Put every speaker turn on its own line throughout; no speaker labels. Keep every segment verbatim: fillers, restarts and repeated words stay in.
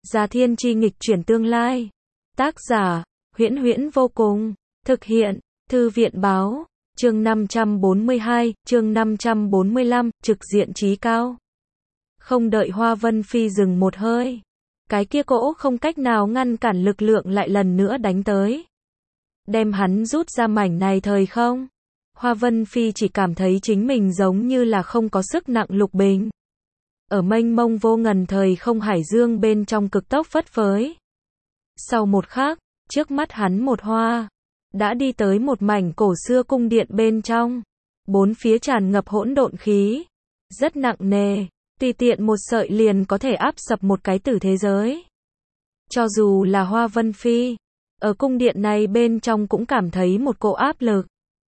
Gia Thiên Chi nghịch chuyển tương lai. Tác giả, Huyễn Huyễn vô cùng. Thực hiện, Thư viện báo. Chương năm trăm bốn mươi hai, chương năm trăm bốn mươi lăm, trực diện trí cao. Không đợi Hoa Vân Phi dừng một hơi. Cái kia cỗ không cách nào ngăn cản lực lượng lại lần nữa đánh tới. Đem hắn rút ra mảnh này thời không. Hoa Vân Phi chỉ cảm thấy chính mình giống như là không có sức nặng lục bình. Ở mênh mông vô ngần thời không hải dương bên trong cực tốc phất phới. Sau một khắc, trước mắt hắn một hoa, đã đi tới một mảnh cổ xưa cung điện bên trong. Bốn phía tràn ngập hỗn độn khí, rất nặng nề, tùy tiện một sợi liền có thể áp sập một cái tử thế giới. Cho dù là Hoa Vân Phi, ở cung điện này bên trong cũng cảm thấy một cỗ áp lực.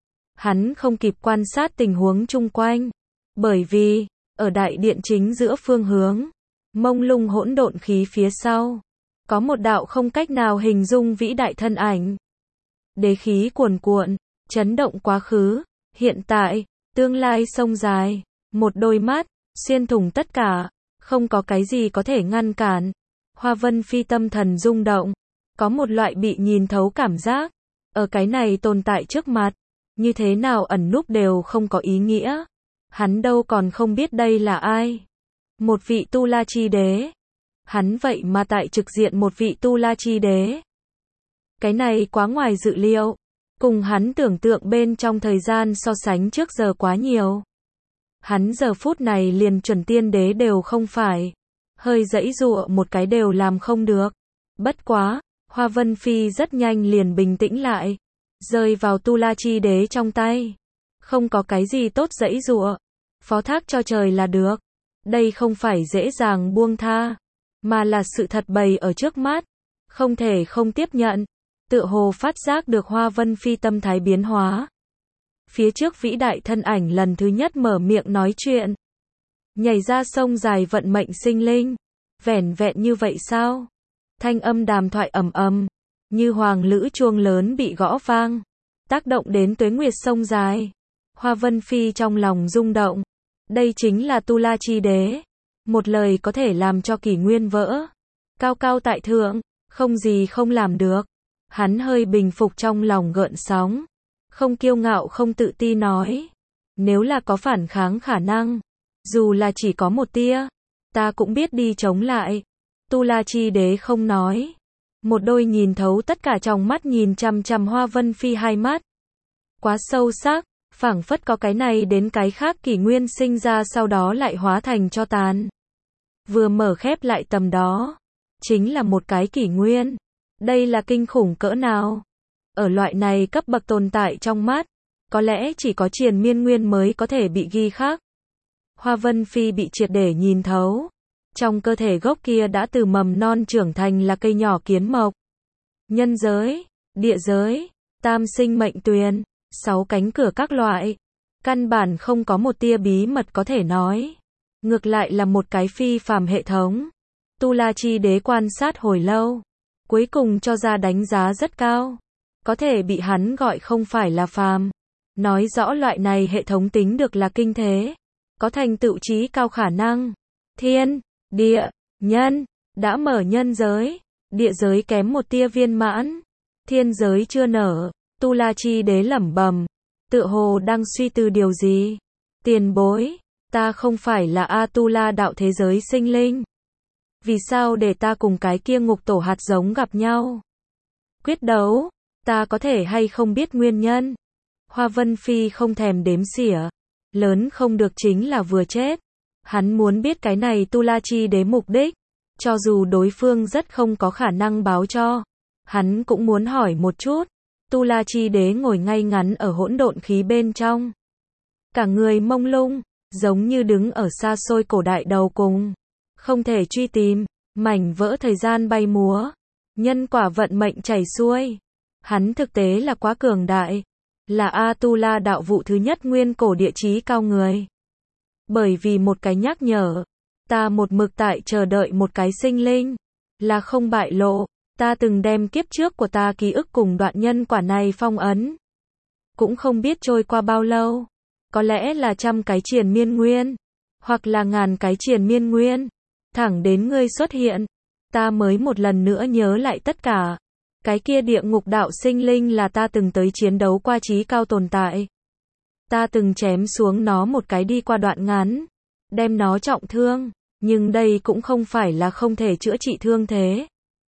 Hắn không kịp quan sát tình huống chung quanh, bởi vì, ở đại điện chính giữa phương hướng, mông lung hỗn độn khí phía sau, có một đạo không cách nào hình dung vĩ đại thân ảnh. Đế khí cuồn cuộn, chấn động quá khứ, hiện tại, tương lai sông dài, một đôi mắt, xuyên thủng tất cả, không có cái gì có thể ngăn cản. Hoa Vân Phi tâm thần rung động, có một loại bị nhìn thấu cảm giác, ở cái này tồn tại trước mặt, như thế nào ẩn núp đều không có ý nghĩa. Hắn đâu còn không biết đây là ai. Một vị Tu La Chi Đế. Hắn vậy mà tại trực diện một vị Tu La Chi Đế. Cái này quá ngoài dự liệu, cùng hắn tưởng tượng bên trong thời gian so sánh trước giờ quá nhiều. Hắn giờ phút này liền chuẩn tiên đế đều không phải, hơi giãy giụa một cái đều làm không được. Bất quá, Hoa Vân Phi rất nhanh liền bình tĩnh lại, rơi vào Tu La Chi Đế trong tay. Không có cái gì tốt giãy giụa, phó thác cho trời là được. Đây không phải dễ dàng buông tha, mà là sự thật bày ở trước mắt, không thể không tiếp nhận. Tựa hồ phát giác được Hoa Vân Phi tâm thái biến hóa. Phía trước vĩ đại thân ảnh lần thứ nhất mở miệng nói chuyện. Nhảy ra sông dài vận mệnh sinh linh. Vẻn vẹn như vậy sao? Thanh âm đàm thoại ầm ầm, như hoàng lữ chuông lớn bị gõ vang, tác động đến tuế nguyệt sông dài. Hoa Vân Phi trong lòng rung động. Đây chính là Tu La Chi Đế. Một lời có thể làm cho kỷ nguyên vỡ. Cao cao tại thượng, không gì không làm được. Hắn hơi bình phục trong lòng gợn sóng. Không kiêu ngạo không tự ti nói. Nếu là có phản kháng khả năng, dù là chỉ có một tia, ta cũng biết đi chống lại. Tu La Chi Đế không nói. Một đôi nhìn thấu tất cả trong mắt nhìn chằm chằm Hoa Vân Phi hai mắt. Quá sâu sắc, phảng phất có cái này đến cái khác kỷ nguyên sinh ra sau đó lại hóa thành cho tàn. Vừa mở khép lại tầm đó, chính là một cái kỷ nguyên. Đây là kinh khủng cỡ nào? Ở loại này cấp bậc tồn tại trong mắt, có lẽ chỉ có triền miên nguyên mới có thể bị ghi khắc. Hoa Vân Phi bị triệt để nhìn thấu. Trong cơ thể gốc kia đã từ mầm non trưởng thành là cây nhỏ kiến mộc. Nhân giới, địa giới, tam sinh mệnh tuyền, sáu cánh cửa các loại. Căn bản không có một tia bí mật có thể nói. Ngược lại là một cái phi phàm hệ thống. Tu La Chi Đế quan sát hồi lâu, cuối cùng cho ra đánh giá rất cao. Có thể bị hắn gọi không phải là phàm, nói rõ loại này hệ thống tính được là kinh thế, có thành tựu trí cao khả năng. Thiên, địa, nhân, đã mở nhân giới, địa giới kém một tia viên mãn, thiên giới chưa nở. Tu La Chi Đế lẩm bẩm, tựa hồ đang suy tư điều gì. Tiền bối, ta không phải là A Tu La đạo thế giới sinh linh. Vì sao để ta cùng cái kia ngục tổ hạt giống gặp nhau? Quyết đấu, ta có thể hay không biết nguyên nhân? Hoa Vân Phi không thèm đếm xỉa. Lớn không được chính là vừa chết. Hắn muốn biết cái này Tu La Chi Đế mục đích. Cho dù đối phương rất không có khả năng báo cho, hắn cũng muốn hỏi một chút. Tu La Chi Đế ngồi ngay ngắn ở hỗn độn khí bên trong. Cả người mông lung, giống như đứng ở xa xôi cổ đại đầu cùng. Không thể truy tìm, mảnh vỡ thời gian bay múa. Nhân quả vận mệnh chảy xuôi. Hắn thực tế là quá cường đại. Là A Tu La đạo vụ thứ nhất nguyên cổ địa chí cao người. Bởi vì một cái nhắc nhở, ta một mực tại chờ đợi một cái sinh linh. Là không bại lộ. Ta từng đem kiếp trước của ta ký ức cùng đoạn nhân quả này phong ấn. Cũng không biết trôi qua bao lâu. Có lẽ là trăm cái triền miên nguyên. Hoặc là ngàn cái triền miên nguyên. Thẳng đến ngươi xuất hiện. Ta mới một lần nữa nhớ lại tất cả. Cái kia địa ngục đạo sinh linh là ta từng tới chiến đấu qua chí cao tồn tại. Ta từng chém xuống nó một cái đi qua đoạn ngắn, đem nó trọng thương, nhưng đây cũng không phải là không thể chữa trị thương thế.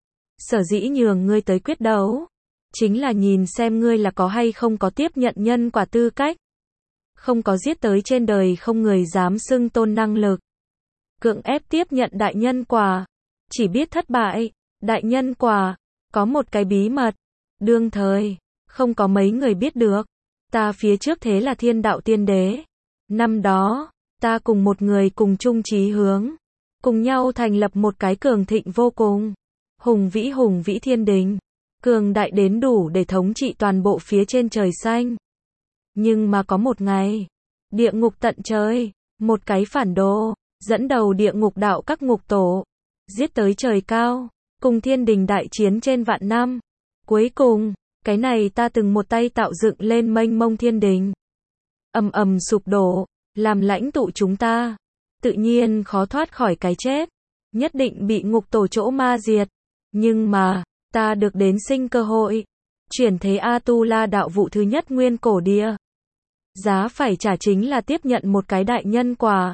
Sở dĩ nhường ngươi tới quyết đấu, chính là nhìn xem ngươi là có hay không có tiếp nhận nhân quả tư cách. Không có giết tới trên đời không người dám xưng tôn năng lực. Cưỡng ép tiếp nhận đại nhân quả, chỉ biết thất bại. Đại nhân quả, có một cái bí mật, đương thời, không có mấy người biết được. Ta phía trước thế là thiên đạo tiên đế. Năm đó, ta cùng một người cùng chung chí hướng, cùng nhau thành lập một cái cường thịnh vô cùng, hùng vĩ hùng vĩ thiên đình, cường đại đến đủ để thống trị toàn bộ phía trên trời xanh. Nhưng mà có một ngày, địa ngục tận trời, một cái phản đồ, dẫn đầu địa ngục đạo các ngục tổ, giết tới trời cao, cùng thiên đình đại chiến trên vạn năm. Cuối cùng, cái này ta từng một tay tạo dựng lên mênh mông thiên đình, ầm ầm sụp đổ, làm lãnh tụ chúng ta, tự nhiên khó thoát khỏi cái chết, nhất định bị ngục tổ chỗ ma diệt. Nhưng mà, ta được đến sinh cơ hội, chuyển thế A-tu-la đạo vụ thứ nhất nguyên cổ địa. Giá phải trả chính là tiếp nhận một cái đại nhân quả.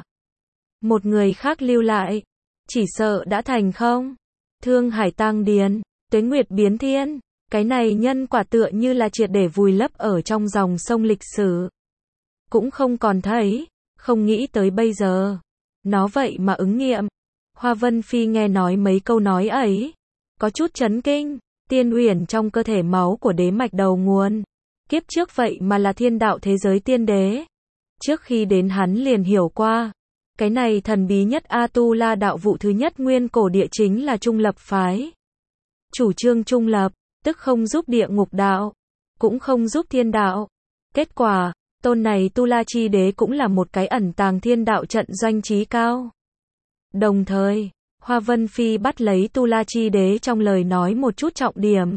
Một người khác lưu lại, chỉ sợ đã thành không. Thương hải tang điền, tuế nguyệt biến thiên. Cái này nhân quả tựa như là triệt để vùi lấp ở trong dòng sông lịch sử. Cũng không còn thấy, không nghĩ tới bây giờ. Nó vậy mà ứng nghiệm. Hoa Vân Phi nghe nói mấy câu nói ấy, có chút chấn kinh. Tiên uyển trong cơ thể máu của đế mạch đầu nguồn. Kiếp trước vậy mà là thiên đạo thế giới tiên đế. Trước khi đến hắn liền hiểu qua. Cái này thần bí nhất A-tu-la đạo vụ thứ nhất nguyên cổ địa chính là trung lập phái. Chủ trương trung lập, tức không giúp địa ngục đạo, cũng không giúp thiên đạo. Kết quả, tôn này Tu La Chi Đế cũng là một cái ẩn tàng thiên đạo trận doanh trí cao. Đồng thời, Hoa Vân Phi bắt lấy Tu La Chi Đế trong lời nói một chút trọng điểm.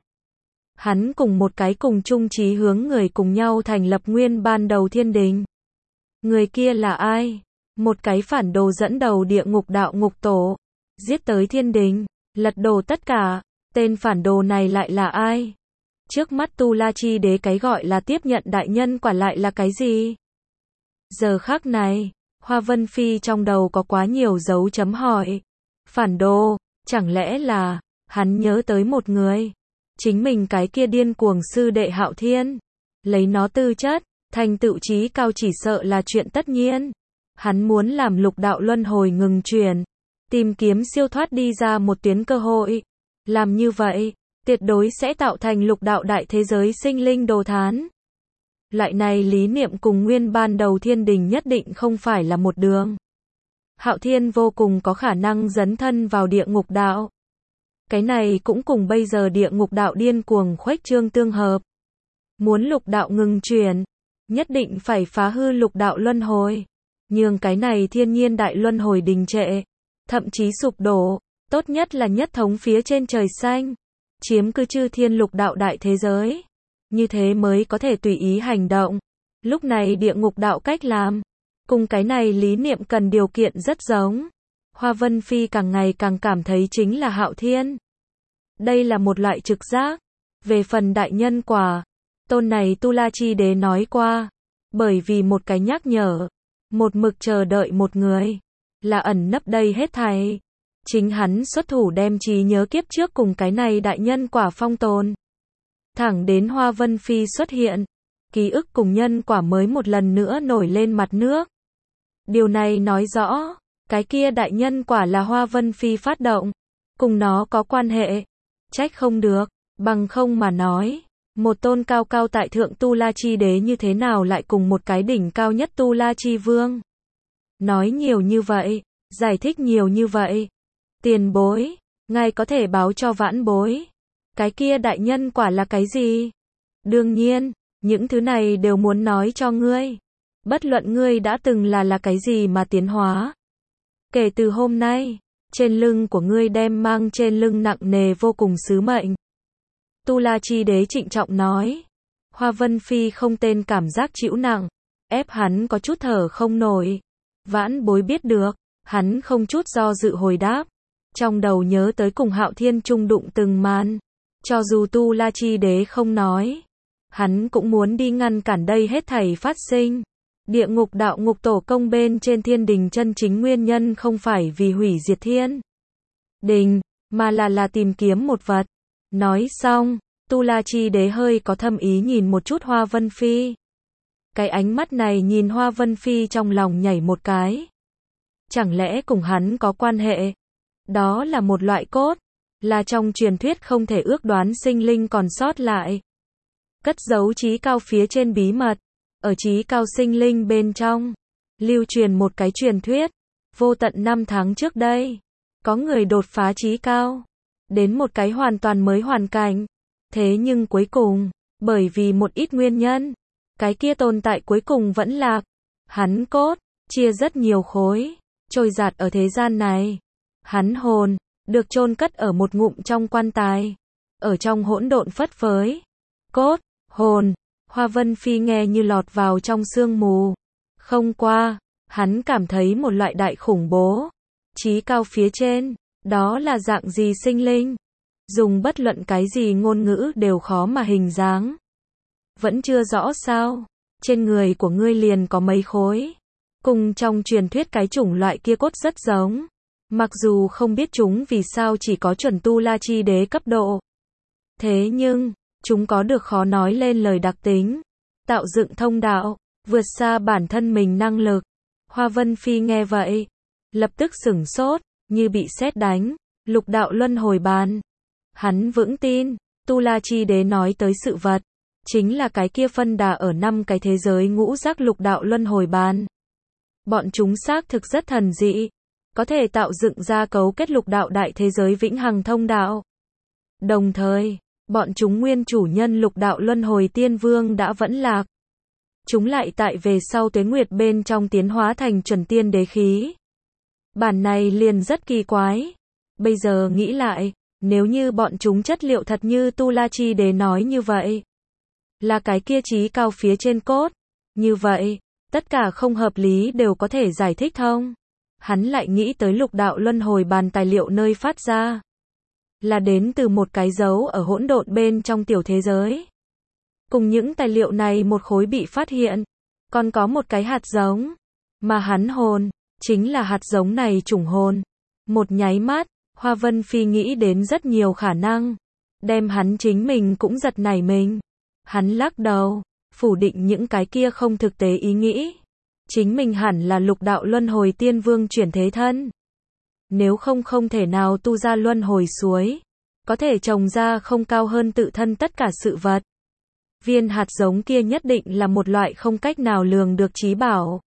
Hắn cùng một cái cùng chung chí hướng người cùng nhau thành lập nguyên ban đầu thiên đình. Người kia là ai? Một cái phản đồ dẫn đầu địa ngục đạo ngục tổ, giết tới thiên đình, lật đổ tất cả. Tên phản đồ này lại là ai? Trước mắt Tu La Chi Đế cái gọi là tiếp nhận đại nhân quả lại là cái gì? Giờ khắc này, Hoa Vân Phi trong đầu có quá nhiều dấu chấm hỏi. Phản đồ, chẳng lẽ là, hắn nhớ tới một người. Chính mình cái kia điên cuồng sư đệ Hạo Thiên. Lấy nó tư chất, thành tựu trí cao chỉ sợ là chuyện tất nhiên. Hắn muốn làm lục đạo luân hồi ngừng chuyển. Tìm kiếm siêu thoát đi ra một tuyến cơ hội. Làm như vậy, tuyệt đối sẽ tạo thành lục đạo đại thế giới sinh linh đồ thán. Loại này lý niệm cùng nguyên ban đầu thiên đình nhất định không phải là một đường. Hạo Thiên vô cùng có khả năng dấn thân vào địa ngục đạo. Cái này cũng cùng bây giờ địa ngục đạo điên cuồng khuếch trương tương hợp. Muốn lục đạo ngừng chuyển, nhất định phải phá hư lục đạo luân hồi. Nhưng cái này thiên nhiên đại luân hồi đình trệ, thậm chí sụp đổ. Tốt nhất là nhất thống phía trên trời xanh, chiếm cứ chư thiên lục đạo đại thế giới. Như thế mới có thể tùy ý hành động. Lúc này địa ngục đạo cách làm, cùng cái này lý niệm cần điều kiện rất giống. Hoa Vân Phi càng ngày càng cảm thấy chính là Hạo Thiên. Đây là một loại trực giác. Về phần đại nhân quả, tôn này Tu La Chi Đế nói qua. Bởi vì một cái nhắc nhở, một mực chờ đợi một người, là ẩn nấp đây hết thảy. Chính hắn xuất thủ đem trí nhớ kiếp trước cùng cái này đại nhân quả phong tồn. Thẳng đến Hoa Vân Phi xuất hiện, ký ức cùng nhân quả mới một lần nữa nổi lên mặt nước. Điều này nói rõ, cái kia đại nhân quả là Hoa Vân Phi phát động, cùng nó có quan hệ. Trách không được, bằng không mà nói, một tôn cao cao tại thượng Tu La Chi Đế như thế nào lại cùng một cái đỉnh cao nhất Tu La Chi Vương. Nói nhiều như vậy, giải thích nhiều như vậy. Tiền bối, ngài có thể báo cho vãn bối. Cái kia đại nhân quả là cái gì? Đương nhiên, những thứ này đều muốn nói cho ngươi. Bất luận ngươi đã từng là là cái gì mà tiến hóa. Kể từ hôm nay, trên lưng của ngươi đem mang trên lưng nặng nề vô cùng sứ mệnh. Tu La Chi Đế trịnh trọng nói. Hoa Vân Phi không tên cảm giác chịu nặng, ép hắn có chút thở không nổi. Vãn bối biết được, hắn không chút do dự hồi đáp. trong đầu nhớ tới cùng Hạo Thiên chung đụng từng màn. Cho dù Tu La Chi Đế không nói, hắn cũng muốn đi ngăn cản đây hết thảy phát sinh. Địa ngục đạo ngục tổ công bên trên thiên đình chân chính nguyên nhân không phải vì hủy diệt thiên đình, mà là là tìm kiếm một vật. Nói xong, Tu La Chi Đế hơi có thâm ý nhìn một chút Hoa Vân Phi. Cái ánh mắt này nhìn Hoa Vân Phi trong lòng nhảy một cái. Chẳng lẽ cùng hắn có quan hệ? Đó là một loại cốt, là trong truyền thuyết không thể ước đoán sinh linh còn sót lại. Cất giấu trí cao phía trên bí mật, ở trí cao sinh linh bên trong, lưu truyền một cái truyền thuyết, vô tận năm tháng trước đây, có người đột phá trí cao, đến một cái hoàn toàn mới hoàn cảnh. Thế nhưng cuối cùng, bởi vì một ít nguyên nhân, cái kia tồn tại cuối cùng vẫn lạc. Hắn cốt, chia rất nhiều khối, trôi dạt ở thế gian này. Hắn hồn, được chôn cất ở một ngụm trong quan tài, ở trong hỗn độn phất phới. Cốt, hồn, Hoa Vân Phi nghe như lọt vào trong sương mù. Không qua, hắn cảm thấy một loại đại khủng bố. Chí cao phía trên, đó là dạng gì sinh linh? Dùng bất luận cái gì ngôn ngữ đều khó mà hình dáng. Vẫn chưa rõ sao? Trên người của ngươi liền có mấy khối. Cùng trong truyền thuyết cái chủng loại kia cốt rất giống. Mặc dù không biết chúng vì sao chỉ có chuẩn Tu La Chi Đế cấp độ. Thế nhưng, chúng có được khó nói lên lời đặc tính. Tạo dựng thông đạo, vượt xa bản thân mình năng lực. Hoa Vân Phi nghe vậy, lập tức sửng sốt, như bị sét đánh. Lục đạo luân hồi bàn. Hắn vững tin, Tu La Chi Đế nói tới sự vật, chính là cái kia phân đà ở năm cái thế giới ngũ giác lục đạo luân hồi bàn. Bọn chúng xác thực rất thần dị, có thể tạo dựng ra cấu kết lục đạo đại thế giới vĩnh hằng thông đạo. Đồng thời, bọn chúng nguyên chủ nhân lục đạo luân hồi tiên vương đã vẫn lạc. Chúng lại tại về sau tuế nguyệt bên trong tiến hóa thành chuẩn tiên đế khí. Bản này liền rất kỳ quái. Bây giờ nghĩ lại, nếu như bọn chúng chất liệu thật như Tu La Chi Đế nói như vậy, là cái kia trí cao phía trên cốt, như vậy, tất cả không hợp lý đều có thể giải thích thông. Hắn lại nghĩ tới lục đạo luân hồi bàn tài liệu nơi phát ra, là đến từ một cái dấu ở hỗn độn bên trong tiểu thế giới. Cùng những tài liệu này một khối bị phát hiện, còn có một cái hạt giống, mà hắn hồn, chính là hạt giống này chủng hồn. Một nháy mắt, Hoa Vân Phi nghĩ đến rất nhiều khả năng, đem hắn chính mình cũng giật nảy mình. Hắn lắc đầu, phủ định những cái kia không thực tế ý nghĩ. Chính mình hẳn là lục đạo luân hồi tiên vương chuyển thế thân. Nếu không không thể nào tu ra luân hồi suối, có thể trồng ra không cao hơn tự thân tất cả sự vật. Viên hạt giống kia nhất định là một loại không cách nào lường được trí bảo.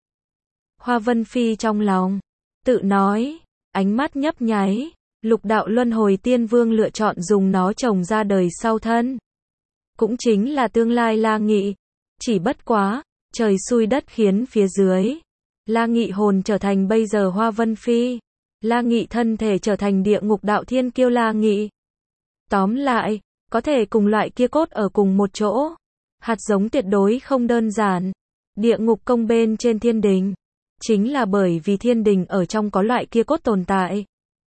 Hoa Vân Phi trong lòng, tự nói, ánh mắt nhấp nháy, lục đạo luân hồi tiên vương lựa chọn dùng nó trồng ra đời sau thân. Cũng chính là tương lai La Nghị. Chỉ bất quá, trời xui đất khiến phía dưới. La Nghị hồn trở thành bây giờ Hoa Vân Phi. La Nghị thân thể trở thành địa ngục đạo thiên kiêu La Nghị. Tóm lại, có thể cùng loại kia cốt ở cùng một chỗ. Hạt giống tuyệt đối không đơn giản. Địa ngục công bên trên thiên đình. Chính là bởi vì thiên đình ở trong có loại kia cốt tồn tại.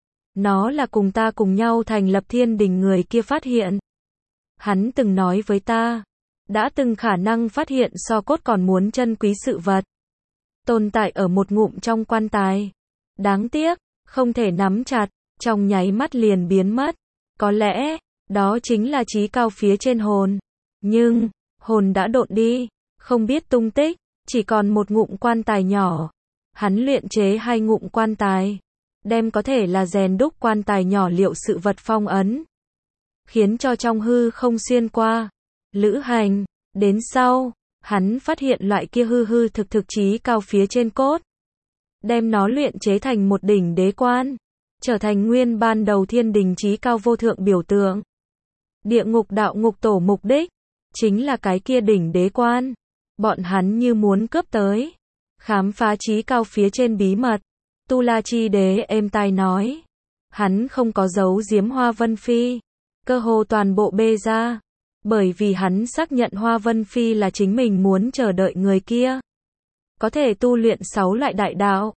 Nó là cùng ta cùng nhau thành lập thiên đình người kia phát hiện. Hắn từng nói với ta, đã từng khả năng phát hiện so cốt còn muốn chân quý sự vật. Tồn tại ở một ngụm trong quan tài. Đáng tiếc, không thể nắm chặt, trong nháy mắt liền biến mất. Có lẽ, đó chính là trí cao phía trên hồn. Nhưng, hồn đã độn đi, không biết tung tích, chỉ còn một ngụm quan tài nhỏ. Hắn luyện chế hai ngụm quan tài, đem có thể là rèn đúc quan tài nhỏ liệu sự vật phong ấn, khiến cho trong hư không xuyên qua. Lữ hành, đến sau, hắn phát hiện loại kia hư hư thực thực trí cao phía trên cốt. Đem nó luyện chế thành một đỉnh đế quan, trở thành nguyên ban đầu thiên đình trí cao vô thượng biểu tượng. Địa ngục đạo ngục tổ mục đích, chính là cái kia đỉnh đế quan. Bọn hắn như muốn cướp tới, khám phá trí cao phía trên bí mật. Tu La Chi Đế êm tai nói, hắn không có giấu giếm Hoa Vân Phi, cơ hồ toàn bộ bê ra, bởi vì hắn xác nhận Hoa Vân Phi là chính mình muốn chờ đợi người kia. Có thể tu luyện sáu loại đại đạo,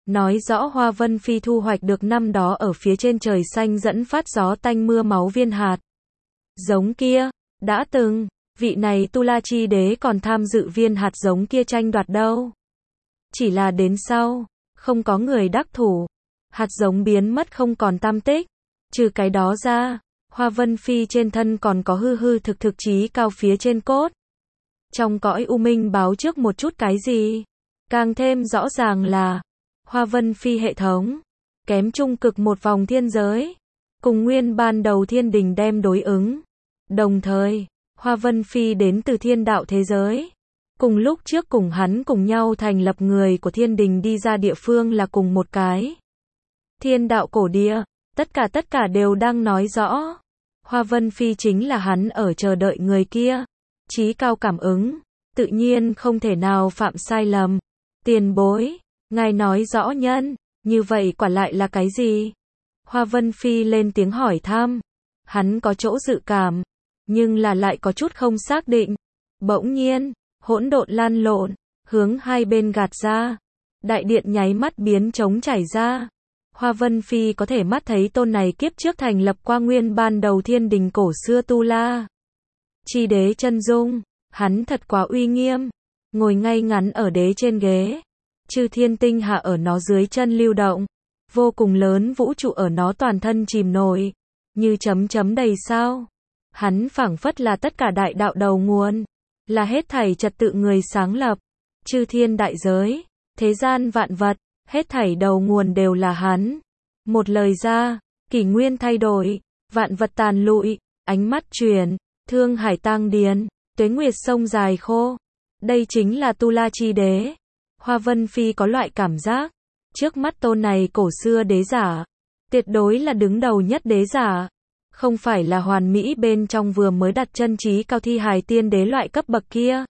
nói rõ Hoa Vân Phi thu hoạch được năm đó ở phía trên trời xanh dẫn phát gió tanh mưa máu viên hạt. Giống kia, đã từng, vị này Tu La Chi Đế còn tham dự viên hạt giống kia tranh đoạt đâu. Chỉ là đến sau, không có người đắc thủ, hạt giống biến mất không còn tăm tích. Trừ cái đó ra, Hoa Vân Phi trên thân còn có hư hư thực thực trí cao phía trên cốt. Trong cõi u minh báo trước một chút cái gì? Càng thêm rõ ràng là Hoa Vân Phi hệ thống kém trung cực một vòng thiên giới, cùng nguyên ban đầu thiên đình đem đối ứng. Đồng thời, Hoa Vân Phi đến từ thiên đạo thế giới. Cùng lúc trước cùng hắn cùng nhau thành lập người của thiên đình đi ra địa phương là cùng một cái. Thiên đạo cổ địa, tất cả tất cả đều đang nói rõ. Hoa Vân Phi chính là hắn ở chờ đợi người kia. Chí cao cảm ứng, tự nhiên không thể nào phạm sai lầm. Tiền bối, ngài nói rõ nhân, như vậy quả lại là cái gì? Hoa Vân Phi lên tiếng hỏi thăm. Hắn có chỗ dự cảm, nhưng là lại có chút không xác định. Bỗng nhiên, hỗn độn lan lộn, hướng hai bên gạt ra. Đại điện nháy mắt biến trống trải ra. Hoa Vân Phi có thể mắt thấy tôn này kiếp trước thành lập qua nguyên ban đầu thiên đình cổ xưa Tu La Chi Đế chân dung, hắn thật quá uy nghiêm, ngồi ngay ngắn ở đế trên ghế, chư thiên tinh hạ ở nó dưới chân lưu động, vô cùng lớn vũ trụ ở nó toàn thân chìm nổi, như chấm chấm đầy sao. Hắn phảng phất là tất cả đại đạo đầu nguồn, là hết thảy trật tự người sáng lập, chư thiên đại giới, thế gian vạn vật, hết thảy đầu nguồn đều là hắn. Một lời ra, kỷ nguyên thay đổi, vạn vật tàn lụi, ánh mắt chuyển, thương hải tang điền, tuế nguyệt sông dài khô. Đây chính là Tu La Chi Đế. Hoa Vân Phi có loại cảm giác, trước mắt tôn này cổ xưa đế giả, tuyệt đối là đứng đầu nhất đế giả. Không phải là hoàn mỹ bên trong vừa mới đặt chân trí cao thi hài tiên đế loại cấp bậc kia.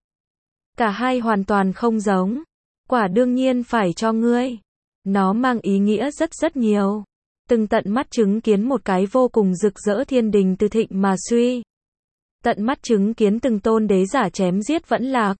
Cả hai hoàn toàn không giống. Quả đương nhiên phải cho ngươi. Nó mang ý nghĩa rất rất nhiều. Từng tận mắt chứng kiến một cái vô cùng rực rỡ thiên đình từ thịnh mà suy. Tận mắt chứng kiến từng tôn đế giả chém giết vẫn lạc.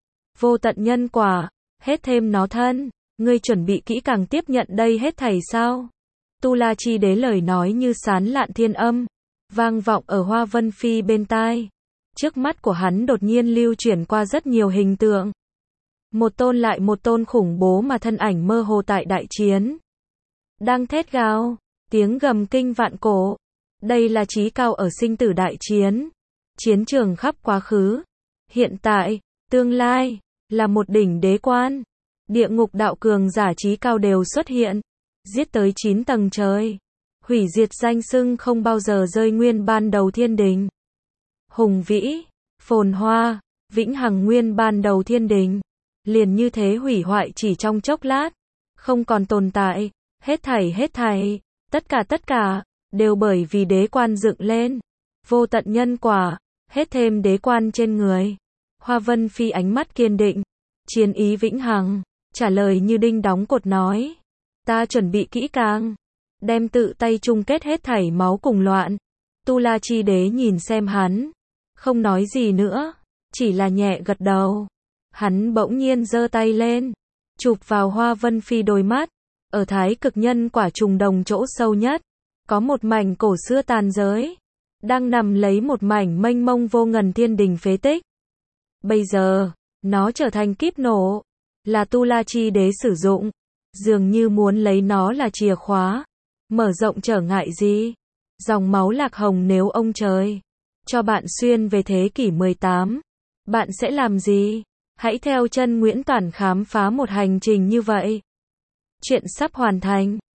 Vô tận nhân quả, hết thêm nó thân. Ngươi chuẩn bị kỹ càng tiếp nhận đây hết thảy sao? Tu La Chi Đế lời nói như sán lạn thiên âm, vang vọng ở Hoa Vân Phi bên tai. Trước mắt của hắn đột nhiên lưu chuyển qua rất nhiều hình tượng. Một tôn lại một tôn khủng bố mà thân ảnh mơ hồ tại đại chiến. Đang thét gào, tiếng gầm kinh vạn cổ. Đây là chí cao ở sinh tử đại chiến. Chiến trường khắp quá khứ, hiện tại, tương lai, là một đỉnh đế quan. Địa ngục đạo cường giả chí cao đều xuất hiện. Giết tới chín tầng trời. Hủy diệt danh xưng không bao giờ rơi nguyên ban đầu thiên đình. Hùng vĩ, phồn hoa, vĩnh hằng nguyên ban đầu thiên đình. Liền như thế hủy hoại chỉ trong chốc lát. Không còn tồn tại. Hết thảy hết thảy. Tất cả tất cả. Đều bởi vì đế quan dựng lên. Vô tận nhân quả. Hết thêm đế quan trên người. Hoa Vân Phi ánh mắt kiên định. Chiến ý vĩnh hằng. Trả lời như đinh đóng cột nói. Ta chuẩn bị kỹ càng. Đem tự tay chung kết hết thảy máu cùng loạn. Tu La Chi Đế nhìn xem hắn. Không nói gì nữa. Chỉ là nhẹ gật đầu. Hắn bỗng nhiên giơ tay lên. Chụp vào Hoa Vân Phi đôi mắt. Ở thái cực nhân quả trùng đồng chỗ sâu nhất. Có một mảnh cổ xưa tàn giới. Đang nằm lấy một mảnh mênh mông vô ngần thiên đình phế tích. Bây giờ, nó trở thành kíp nổ. Là Tu La Chi Đế sử dụng. Dường như muốn lấy nó là chìa khóa. Mở rộng trở ngại gì? Dòng máu lạc hồng nếu ông trời cho bạn xuyên về thế kỷ mười tám. Bạn sẽ làm gì? Hãy theo chân Nguyễn Toản khám phá một hành trình như vậy. Chuyện sắp hoàn thành.